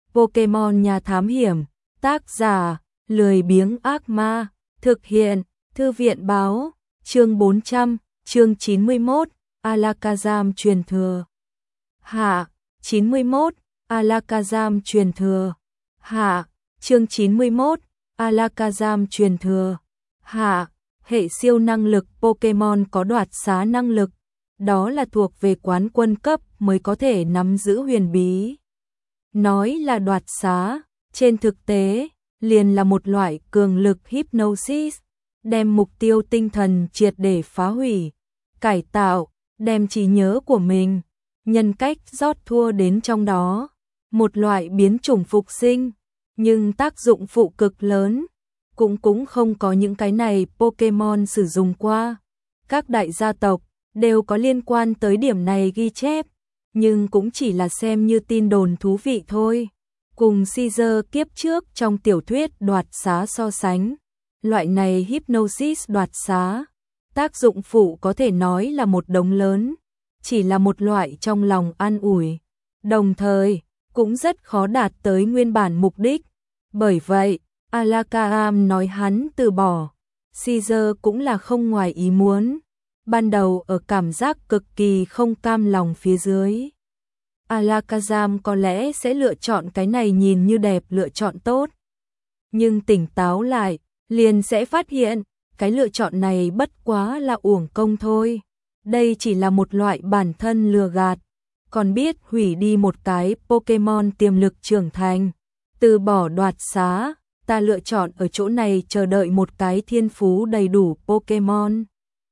Pokemon Nhà Thám Hiểm, tác giả, lười biếng ác ma, thực hiện, Thư viện báo, chương 400, chương 91, Alakazam truyền thừa. Hạ, 91, Alakazam truyền thừa. Hạ, chương 91, Alakazam truyền thừa. Hạ, hệ siêu năng lực Pokemon có đoạt xá năng lực, đó là thuộc về quán quân cấp mới có thể nắm giữ huyền bí. Nói là đoạt xá, trên thực tế, liền là một loại cường lực hypnosis, đem mục tiêu tinh thần triệt để phá hủy, cải tạo, đem trí nhớ của mình, nhân cách rót thua đến trong đó, một loại biến chủng phục sinh, nhưng tác dụng phụ cực lớn, cũng không có những cái này Pokemon sử dụng qua. Các đại gia tộc đều có liên quan tới điểm này ghi chép, nhưng cũng chỉ là xem như tin đồn thú vị thôi. Cùng Caesar kiếp trước trong tiểu thuyết đoạt xá so sánh, loại này hypnosis đoạt xá, tác dụng phụ có thể nói là một đống lớn, chỉ là một loại trong lòng an ủi, đồng thời cũng rất khó đạt tới nguyên bản mục đích. Bởi vậy, Alakazam nói hắn từ bỏ, Caesar cũng là không ngoài ý muốn, ban đầu ở cảm giác cực kỳ không cam lòng phía dưới. Alakazam có lẽ sẽ lựa chọn cái này nhìn như đẹp lựa chọn tốt. Nhưng tỉnh táo lại, liền sẽ phát hiện, cái lựa chọn này bất quá là uổng công thôi. Đây chỉ là một loại bản thân lừa gạt, còn biết hủy đi một cái Pokemon tiềm lực trưởng thành. Từ bỏ đoạt xá, ta lựa chọn ở chỗ này chờ đợi một cái thiên phú đầy đủ Pokemon.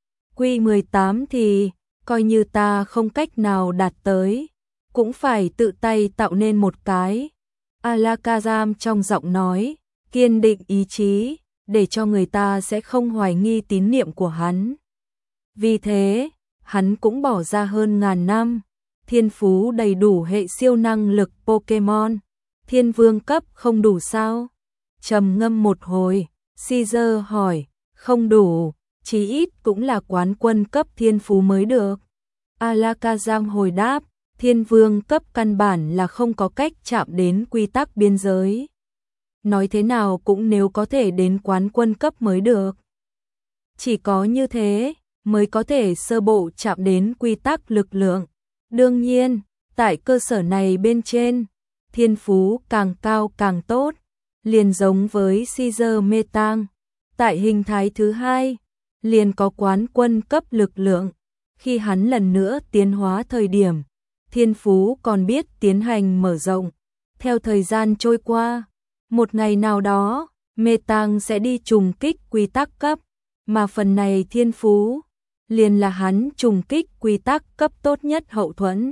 Q18 thì, coi như ta không cách nào đạt tới, cũng phải tự tay tạo nên một cái. Alakazam trong giọng nói, kiên định ý chí, để cho người ta sẽ không hoài nghi tín niệm của hắn. Vì thế, hắn cũng bỏ ra hơn ngàn năm, thiên phú đầy đủ hệ siêu năng lực Pokemon. Thiên vương cấp không đủ sao? Trầm ngâm một hồi, Caesar hỏi, không đủ, chí ít cũng là quán quân cấp thiên phú mới được. Alakazam hồi đáp, thiên vương cấp căn bản là không có cách chạm đến quy tắc biên giới. Nói thế nào cũng nếu có thể đến quán quân cấp mới được. Chỉ có như thế mới có thể sơ bộ chạm đến quy tắc lực lượng. Đương nhiên, tại cơ sở này bên trên, thiên phú càng cao càng tốt, liền giống với Caesar Metang. Tại hình thái thứ hai, liền có quán quân cấp lực lượng. Khi hắn lần nữa tiến hóa thời điểm, thiên phú còn biết tiến hành mở rộng. Theo thời gian trôi qua, một ngày nào đó, Metang sẽ đi trùng kích quy tắc cấp, mà phần này thiên phú, liền là hắn trùng kích quy tắc cấp tốt nhất hậu thuẫn.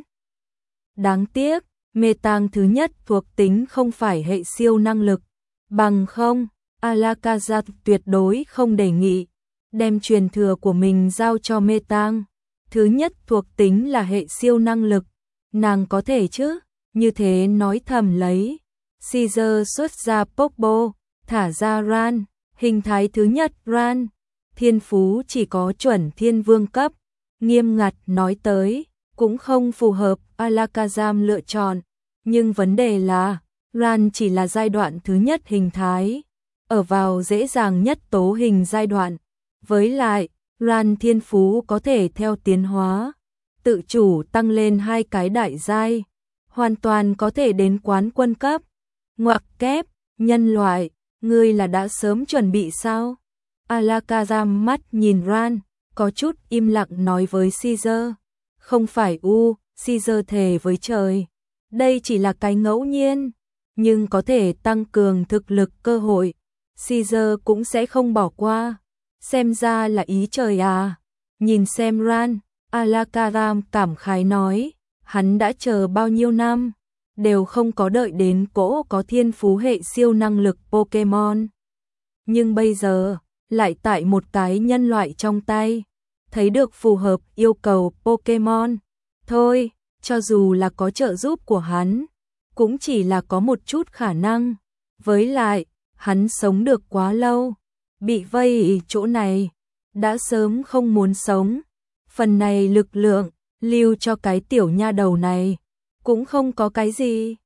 Đáng tiếc, Metang thứ nhất thuộc tính không phải hệ siêu năng lực, bằng không, Alakazam tuyệt đối không đề nghị đem truyền thừa của mình giao cho Metang. Thứ nhất thuộc tính là hệ siêu năng lực, nàng có thể chứ? Như thế nói thầm lấy. Caesar xuất ra Pokeball, thả ra Ran, hình thái thứ nhất Ran, thiên phú chỉ có chuẩn thiên vương cấp, nghiêm ngặt nói tới, cũng không phù hợp Alakazam lựa chọn, nhưng vấn đề là, Ran chỉ là giai đoạn thứ nhất hình thái, ở vào dễ dàng nhất tố hình giai đoạn, với lại, Ran thiên phú có thể theo tiến hóa, tự chủ tăng lên 2 cái đại giai, hoàn toàn có thể đến quán quân cấp. Ngoặc kép, nhân loại, ngươi là đã sớm chuẩn bị sao? Alakazam mắt nhìn Ran, có chút im lặng nói với Caesar. Không phải Caesar thề với trời. Đây chỉ là cái ngẫu nhiên, nhưng có thể tăng cường thực lực cơ hội. Caesar cũng sẽ không bỏ qua. Xem ra là ý trời à. Nhìn xem Ran, Alakazam cảm khái nói, hắn đã chờ bao nhiêu năm, đều không có đợi đến cỗ có thiên phú hệ siêu năng lực Pokemon. Nhưng bây giờ, lại tại một cái nhân loại trong tay, thấy được phù hợp yêu cầu Pokemon. Thôi, cho dù là có trợ giúp của hắn, cũng chỉ là có một chút khả năng. Với lại, hắn sống được quá lâu, bị vây chỗ này, đã sớm không muốn sống. Phần này lực lượng, lưu cho cái tiểu nha đầu này, cũng không có cái gì.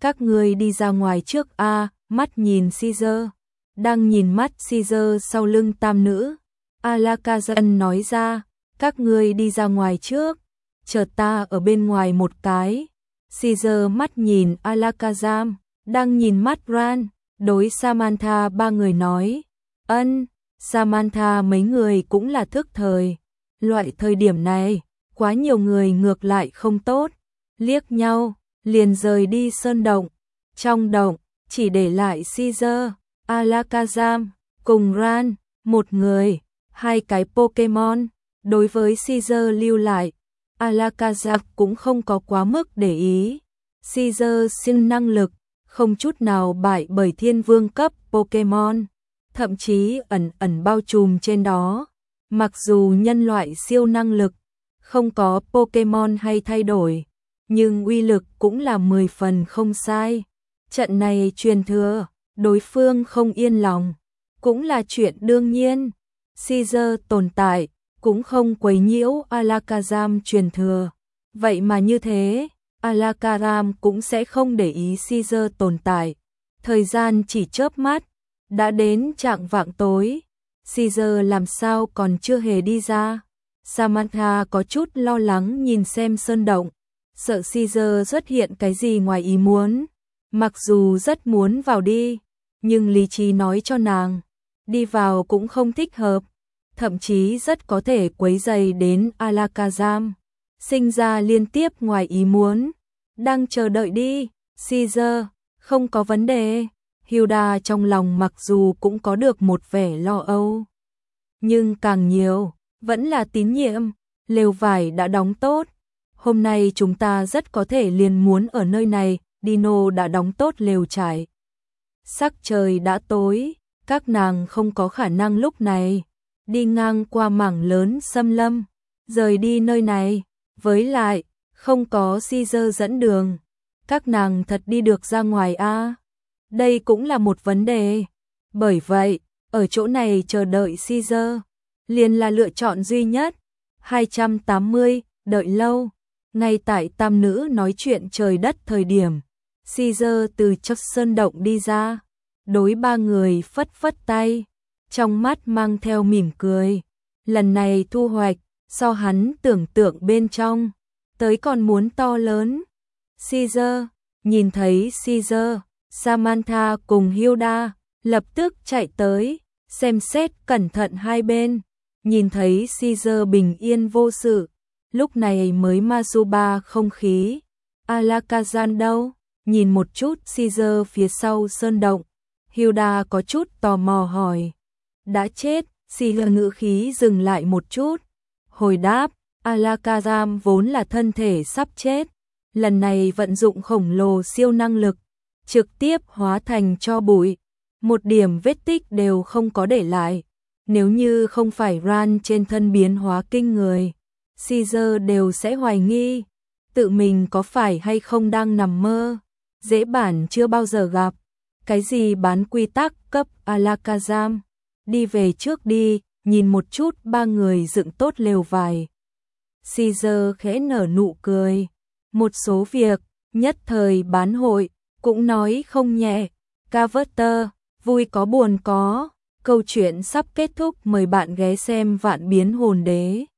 các ngươi đi ra ngoài trước a. Mắt nhìn Caesar, đang nhìn mắt Caesar sau lưng tam nữ. Alakazam nói ra, các ngươi đi ra ngoài trước, chờ ta ở bên ngoài một cái. Caesar mắt nhìn Alakazam, đang nhìn mắt Ran, đối Samantha ba người nói, ân. Samantha mấy người cũng là thức thời. Loại thời điểm này, quá nhiều người ngược lại không tốt. Liếc nhau, liền rời đi sơn động. Trong động, chỉ để lại Caesar, Alakazam, cùng Ran, một người, hai cái Pokemon. Đối với Caesar lưu lại, Alakazam cũng không có quá mức để ý. Caesar siêu năng lực, không chút nào bại bởi thiên vương cấp Pokemon, thậm chí ẩn ẩn bao trùm trên đó. Mặc dù nhân loại siêu năng lực, không có Pokemon hay thay đổi, nhưng uy lực cũng là 10 phần không sai. Trận này truyền thừa, đối phương không yên lòng, cũng là chuyện đương nhiên. Caesar tồn tại, cũng không quấy nhiễu Alakazam truyền thừa. Vậy mà như thế, Alakazam cũng sẽ không để ý Caesar tồn tại. Thời gian chỉ chớp mắt, đã đến chạng vạng tối. Caesar làm sao còn chưa hề đi ra. Samantha có chút lo lắng nhìn xem sơn động, sợ Caesar xuất hiện cái gì ngoài ý muốn. Mặc dù rất muốn vào đi, nhưng lý trí nói cho nàng, đi vào cũng không thích hợp, thậm chí rất có thể quấy rầy đến Alakazam, sinh ra liên tiếp ngoài ý muốn. Đang chờ đợi đi, Caesar, không có vấn đề. Hilda trong lòng mặc dù cũng có được một vẻ lo âu, nhưng càng nhiều, vẫn là tín nhiệm. Lều vải đã đóng tốt, hôm nay chúng ta rất có thể liền muốn ở nơi này. Dino đã đóng tốt lều trại. Sắc trời đã tối, các nàng không có khả năng lúc này đi ngang qua mảng lớn xâm lâm, rời đi nơi này. Với lại, không có Caesar dẫn đường, các nàng thật đi được ra ngoài a? Đây cũng là một vấn đề. Bởi vậy, ở chỗ này chờ đợi Caesar liền là lựa chọn duy nhất. 280, đợi lâu. Ngay tại tam nữ nói chuyện trời đất thời điểm, Caesar từ trong sơn động đi ra, đối ba người phất phất tay, trong mắt mang theo mỉm cười. Lần này thu hoạch, so hắn tưởng tượng bên trong, tới còn muốn to lớn. Caesar, nhìn thấy Caesar, Samantha cùng Hilda lập tức chạy tới, xem xét cẩn thận hai bên, nhìn thấy Caesar bình yên vô sự, lúc này mới Mazuba không khí. Alakazam đâu? Nhìn một chút Caesar phía sau sơn động, Hilda có chút tò mò hỏi. Đã chết. Caesar ngữ khí dừng lại một chút, hồi đáp, Alakazam vốn là thân thể sắp chết, lần này vận dụng khổng lồ siêu năng lực, trực tiếp hóa thành tro bụi, một điểm vết tích đều không có để lại. Nếu như không phải Ran trên thân biến hóa kinh người, Caesar đều sẽ hoài nghi tự mình có phải hay không đang nằm mơ. Dễ bản chưa bao giờ gặp cái gì bán quy tắc cấp. Alakazam, đi về trước đi, nhìn một chút ba người dựng tốt lều vải. Caesar khẽ nở nụ cười. Một số việc, nhất thời bán hội, cũng nói không nhẹ. Carver, vui có buồn có. Câu chuyện sắp kết thúc, mời bạn ghé xem Vạn Biến Hồn Đế.